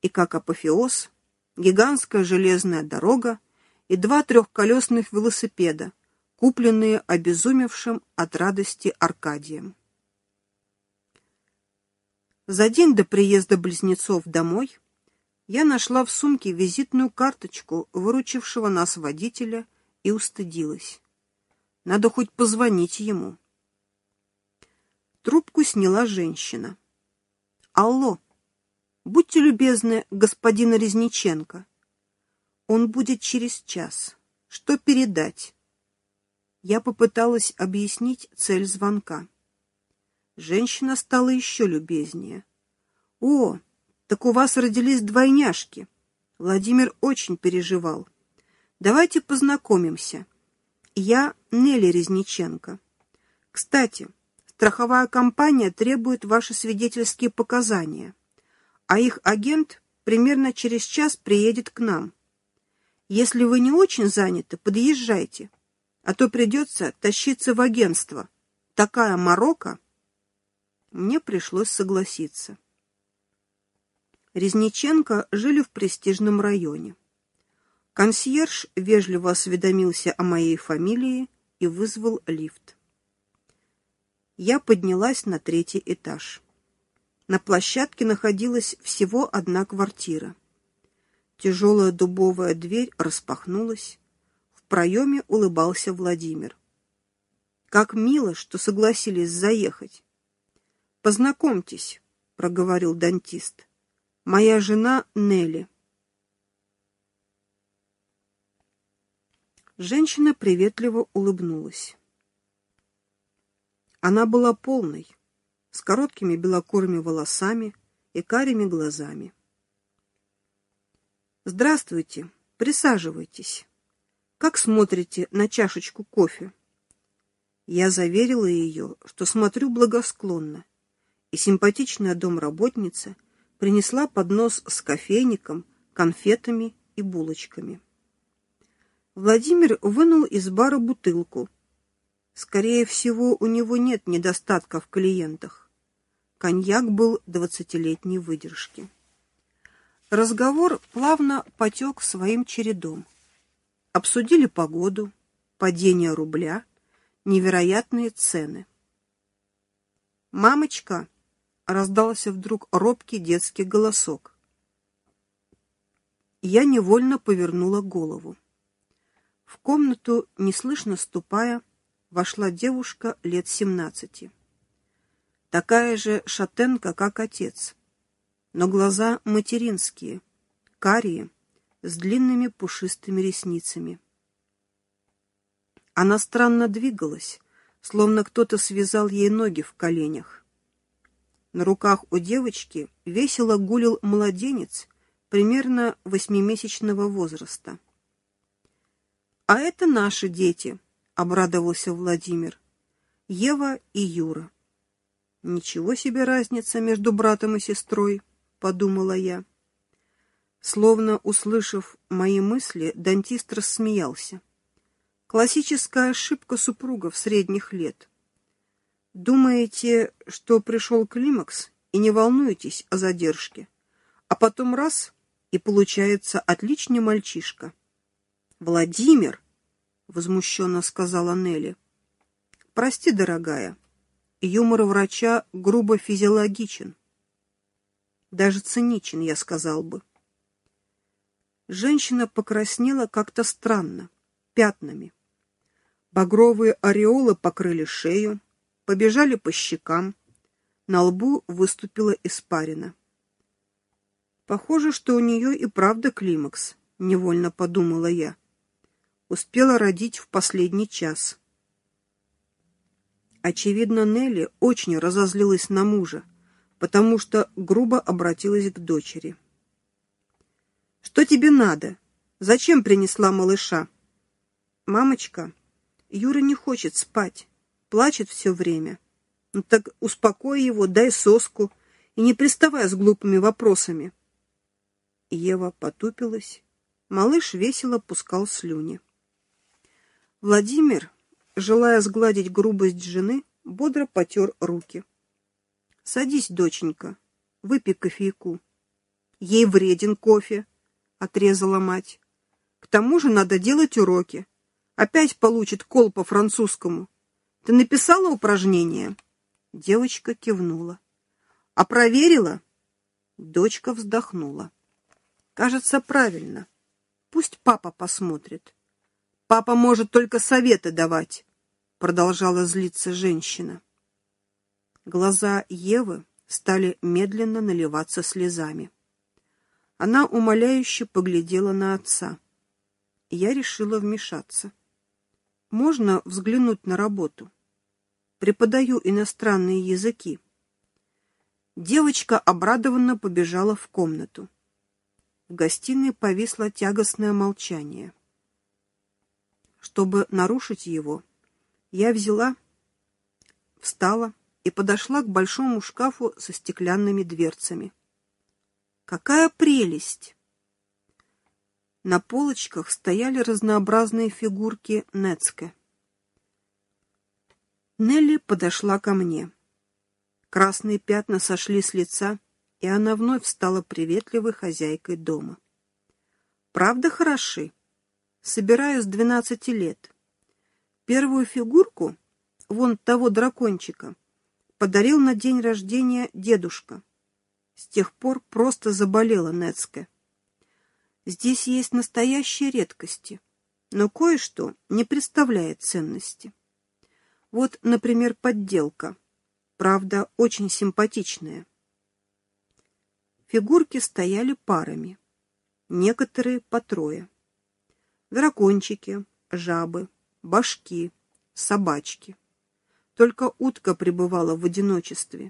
И как апофеоз, гигантская железная дорога и 2 трехколесных велосипеда, купленные обезумевшим от радости Аркадием. За день до приезда близнецов домой я нашла в сумке визитную карточку выручившего нас водителя и устыдилась. Надо хоть позвонить ему. Трубку сняла женщина. «Алло, будьте любезны, господин Резниченко. Он будет через час. Что передать?» Я попыталась объяснить цель звонка. Женщина стала еще любезнее. «О, так у вас родились двойняшки. Владимир очень переживал. Давайте познакомимся. Я Нелли Резниченко. Кстати, страховая компания требует ваши свидетельские показания, а их агент примерно через час приедет к нам. Если вы не очень заняты, подъезжайте, а то придется тащиться в агентство. Такая морока!» Мне пришлось согласиться. Резниченко жили в престижном районе. Консьерж вежливо осведомился о моей фамилии и вызвал лифт. Я поднялась на 3-й этаж. На площадке находилась всего одна квартира. Тяжелая дубовая дверь распахнулась. В проеме улыбался Владимир. «Как мило, что согласились заехать. «Познакомьтесь», — проговорил дантист. «Моя жена Нелли». Женщина приветливо улыбнулась. Она была полной, с короткими белокурыми волосами и карими глазами. «Здравствуйте, присаживайтесь. Как смотрите на чашечку кофе?» Я заверила ее, что смотрю благосклонно, и симпатичная домработница принесла поднос с кофейником, конфетами и булочками. Владимир вынул из бара бутылку. Скорее всего, у него нет недостатка в клиентах. Коньяк был 20-летней выдержки. Разговор плавно потек своим чередом. Обсудили погоду, падение рубля, невероятные цены. «Мамочка!» — раздался вдруг робкий детский голосок. Я невольно повернула голову. В комнату, неслышно ступая, вошла девушка лет 17. Такая же шатенка, как отец, но глаза материнские, карие, с длинными пушистыми ресницами. Она странно двигалась, словно кто-то связал ей ноги в коленях. На руках у девочки весело гулил младенец примерно 8-месячного возраста. «А это наши дети», — обрадовался Владимир. «Ева и Юра». «Ничего себе разница между братом и сестрой», — подумала я. Словно услышав мои мысли, дантист рассмеялся. Классическая ошибка супругов средних лет. Думаете, что пришел климакс, и не волнуетесь о задержке, а потом раз — и получается отличный мальчишка. «Владимир!» — возмущенно сказала Нелли. «Прости, дорогая, юмор врача грубо физиологичен. Даже циничен, я сказал бы». Женщина покраснела как-то странно, пятнами. Багровые ореолы покрыли шею, побежали по щекам, на лбу выступила испарина. Похоже, что у нее и правда климакс, невольно подумала я. Успела родить в последний час. Очевидно, Нелли очень разозлилась на мужа, потому что грубо обратилась к дочери. «Что тебе надо? Зачем принесла малыша?» «Мамочка, Юра не хочет спать, плачет все время. Ну так успокой его, дай соску и не приставай с глупыми вопросами». Ева потупилась. Малыш весело пускал слюни. Владимир, желая сгладить грубость жены, бодро потер руки. «Садись, доченька, выпей кофейку. Ей вреден кофе, отрезала мать. К тому же надо делать уроки. Опять получит кол по французскому. Ты написала упражнение? Девочка кивнула. А проверила? Дочка вздохнула. Кажется, правильно. Пусть папа посмотрит. Папа может только советы давать, продолжала злиться женщина. Глаза Евы стали медленно наливаться слезами. Она умоляюще поглядела на отца. Я решила вмешаться. Можно взглянуть на работу? Преподаю иностранные языки. Девочка обрадованно побежала в комнату. В гостиной повисло тягостное молчание. Чтобы нарушить его, я встала и подошла к большому шкафу со стеклянными дверцами. Какая прелесть! На полочках стояли разнообразные фигурки Нецке. Нелли подошла ко мне. Красные пятна сошли с лица, и она вновь стала приветливой хозяйкой дома. Правда хороши? Собираю с 12 лет. Первую фигурку, вон того дракончика, подарил на день рождения дедушка. С тех пор просто заболела Нецке. Здесь есть настоящие редкости, но кое-что не представляет ценности. Вот, например, подделка. Правда, очень симпатичная. Фигурки стояли парами, некоторые по трое. Дракончики, жабы, башки, собачки. Только утка пребывала в одиночестве.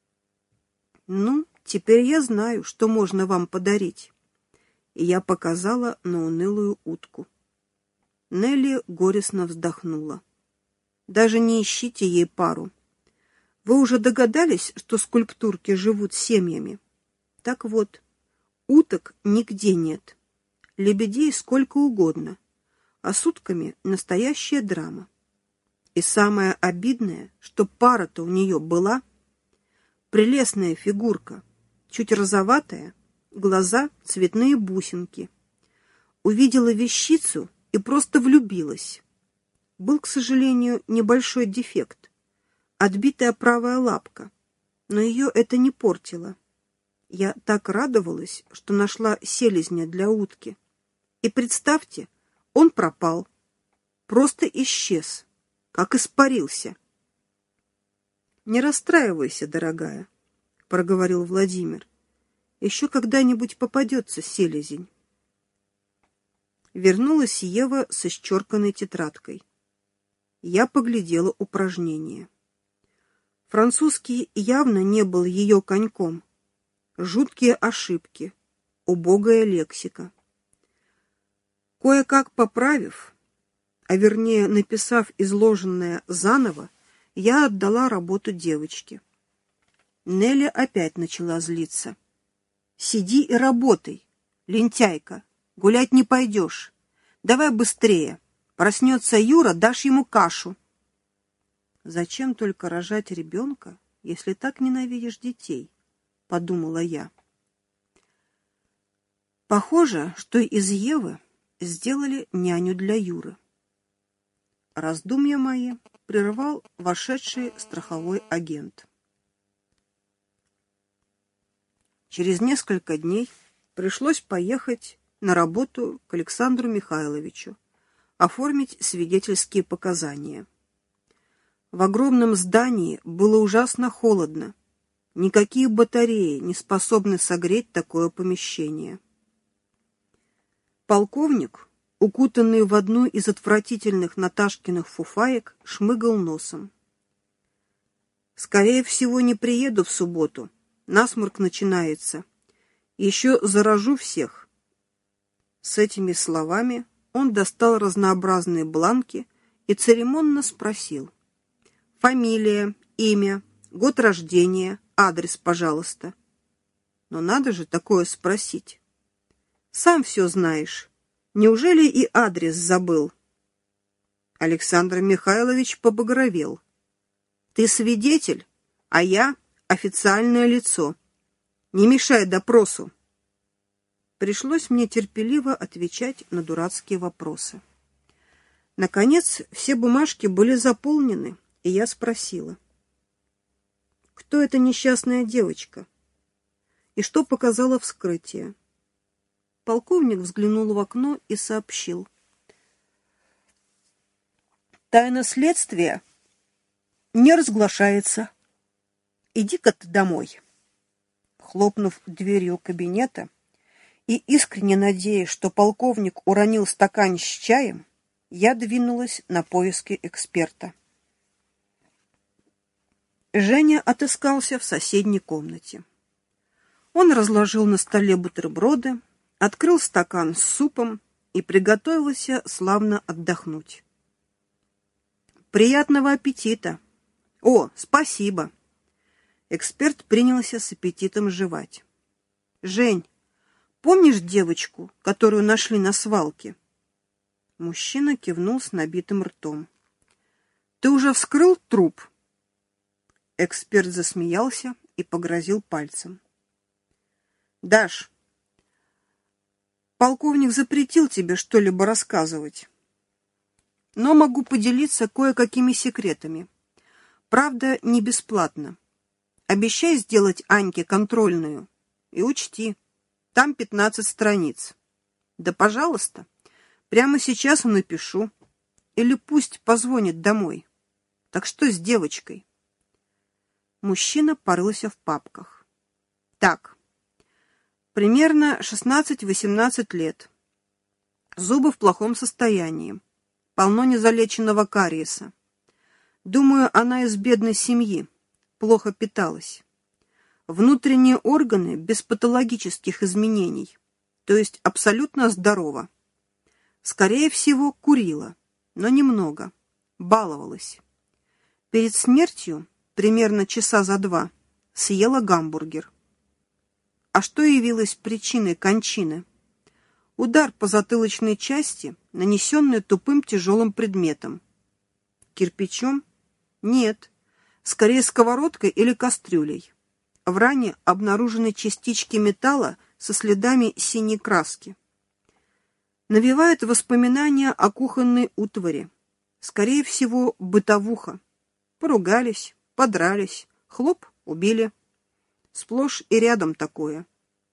Ну, теперь я знаю, что можно вам подарить. И я показала на унылую утку. Нелли горестно вздохнула. Даже не ищите ей пару. Вы уже догадались, что скульптурки живут семьями? Так вот, уток нигде нет. Лебедей сколько угодно. А с утками настоящая драма. И самое обидное, что пара-то у нее была. Прелестная фигурка, чуть розоватая, глаза цветные бусинки. Увидела вещицу и просто влюбилась. Был, к сожалению, небольшой дефект. Отбитая правая лапка, но ее это не портило. Я так радовалась, что нашла селезня для утки. И представьте, он пропал. Просто исчез, как испарился. «Не расстраивайся, дорогая», — проговорил Владимир. «Еще когда-нибудь попадется селезень». Вернулась Ева с исчерканной тетрадкой. Я поглядела упражнение. Французский явно не был ее коньком. Жуткие ошибки, убогая лексика. Кое-как поправив, а вернее написав изложенное заново, я отдала работу девочке. Нелли опять начала злиться. «Сиди и работай, лентяйка, гулять не пойдешь. Давай быстрее, проснется Юра, дашь ему кашу». «Зачем только рожать ребенка, если так ненавидишь детей?» — подумала я. Похоже, что из Евы сделали няню для Юры. Раздумья мои прервал вошедший страховой агент. Через несколько дней пришлось поехать на работу к Александру Михайловичу, оформить свидетельские показания. В огромном здании было ужасно холодно. Никакие батареи не способны согреть такое помещение. Полковник, укутанный в одну из отвратительных Наташкиных фуфаек, шмыгал носом. «Скорее всего, не приеду в субботу. Насморк начинается. Еще заражу всех». С этими словами он достал разнообразные бланки и церемонно спросил: «Фамилия, имя, год рождения, адрес, пожалуйста». Но надо же такое спросить. Сам все знаешь. Неужели и адрес забыл? Александр Михайлович побагровел. «Ты свидетель, а я официальное лицо. Не мешай допросу». пришлось мне терпеливо отвечать на дурацкие вопросы. Наконец, все бумажки были заполнены, и я спросила: кто эта несчастная девочка? И что показало вскрытие? Полковник взглянул в окно и сообщил: тайна следствия не разглашается. Иди-ка ты домой. Хлопнув дверью кабинета и искренне надеясь, что полковник уронил стакан с чаем, я двинулась на поиски эксперта. Женя отыскался в соседней комнате. Он разложил на столе бутерброды, открыл стакан с супом и приготовился славно отдохнуть. «Приятного аппетита!» «О, спасибо!» Эксперт принялся с аппетитом жевать. «Жень, помнишь девочку, которую нашли на свалке?» Мужчина кивнул с набитым ртом. «Ты уже вскрыл труп?» Эксперт засмеялся и погрозил пальцем. «Даш, полковник запретил тебе что-либо рассказывать, но могу поделиться кое-какими секретами. Правда, не бесплатно. Обещай сделать Аньке контрольную. И учти, там 15 страниц. Да, пожалуйста, прямо сейчас и напишу. Или пусть позвонит домой. Так что с девочкой?» Мужчина порылся в папках. «Так, примерно 16-18 лет. Зубы в плохом состоянии. Полно незалеченного кариеса. Думаю, она из бедной семьи. Плохо питалась. Внутренние органы без патологических изменений, то есть абсолютно здорова. Скорее всего, курила, но немного. Баловалась. Перед смертью, примерно часа за 2, съела гамбургер. А что явилось причиной кончины? Удар по затылочной части, нанесенный тупым тяжелым предметом. Кирпичом? Нет. Скорее сковородкой или кастрюлей. В ране обнаружены частички металла со следами синей краски. Навевает воспоминания о кухонной утвари. Скорее всего, бытовуха. Поругались, подрались, хлоп, убили. Сплошь и рядом такое.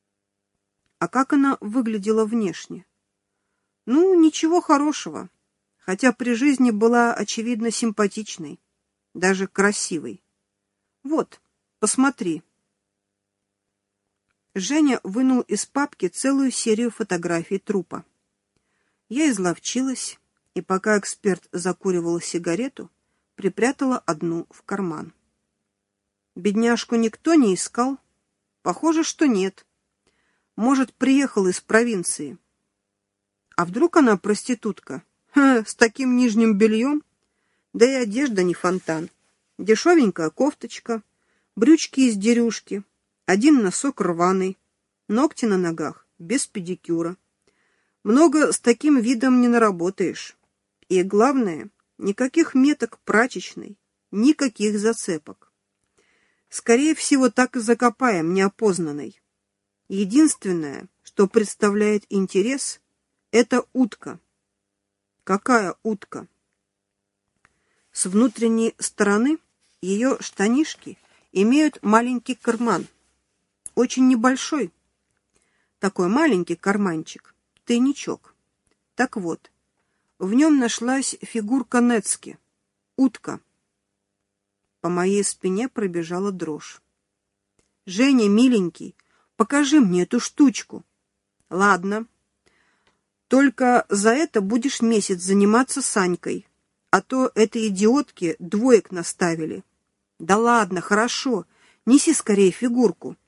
А как она выглядела внешне? Ну, ничего хорошего, хотя при жизни была, очевидно, симпатичной. Даже красивый. Вот, посмотри. Женя вынул из папки целую серию фотографий трупа. Я изловчилась, и пока эксперт закуривал сигарету, припрятала одну в карман. Бедняжку никто не искал? Похоже, что нет. Может, приехала из провинции. А вдруг она проститутка? С таким нижним бельем? Да и одежда не фонтан. Дешевенькая кофточка, брючки из дерюшки, один носок рваный, ногти на ногах, без педикюра. Много с таким видом не наработаешь. И главное, никаких меток прачечной, никаких зацепок. Скорее всего, так и закопаем неопознанной. Единственное, что представляет интерес, это утка. Какая утка? С внутренней стороны ее штанишки имеют маленький карман. Очень небольшой. Такой маленький карманчик. Тайничок. Так вот, в нем нашлась фигурка Нецки. Утка. По моей спине пробежала дрожь. «Женя, миленький, покажи мне эту штучку». «Ладно. Только за это будешь месяц заниматься с Анькой. А то этой идиотке 2 наставили». «Да ладно, хорошо. Неси скорее фигурку».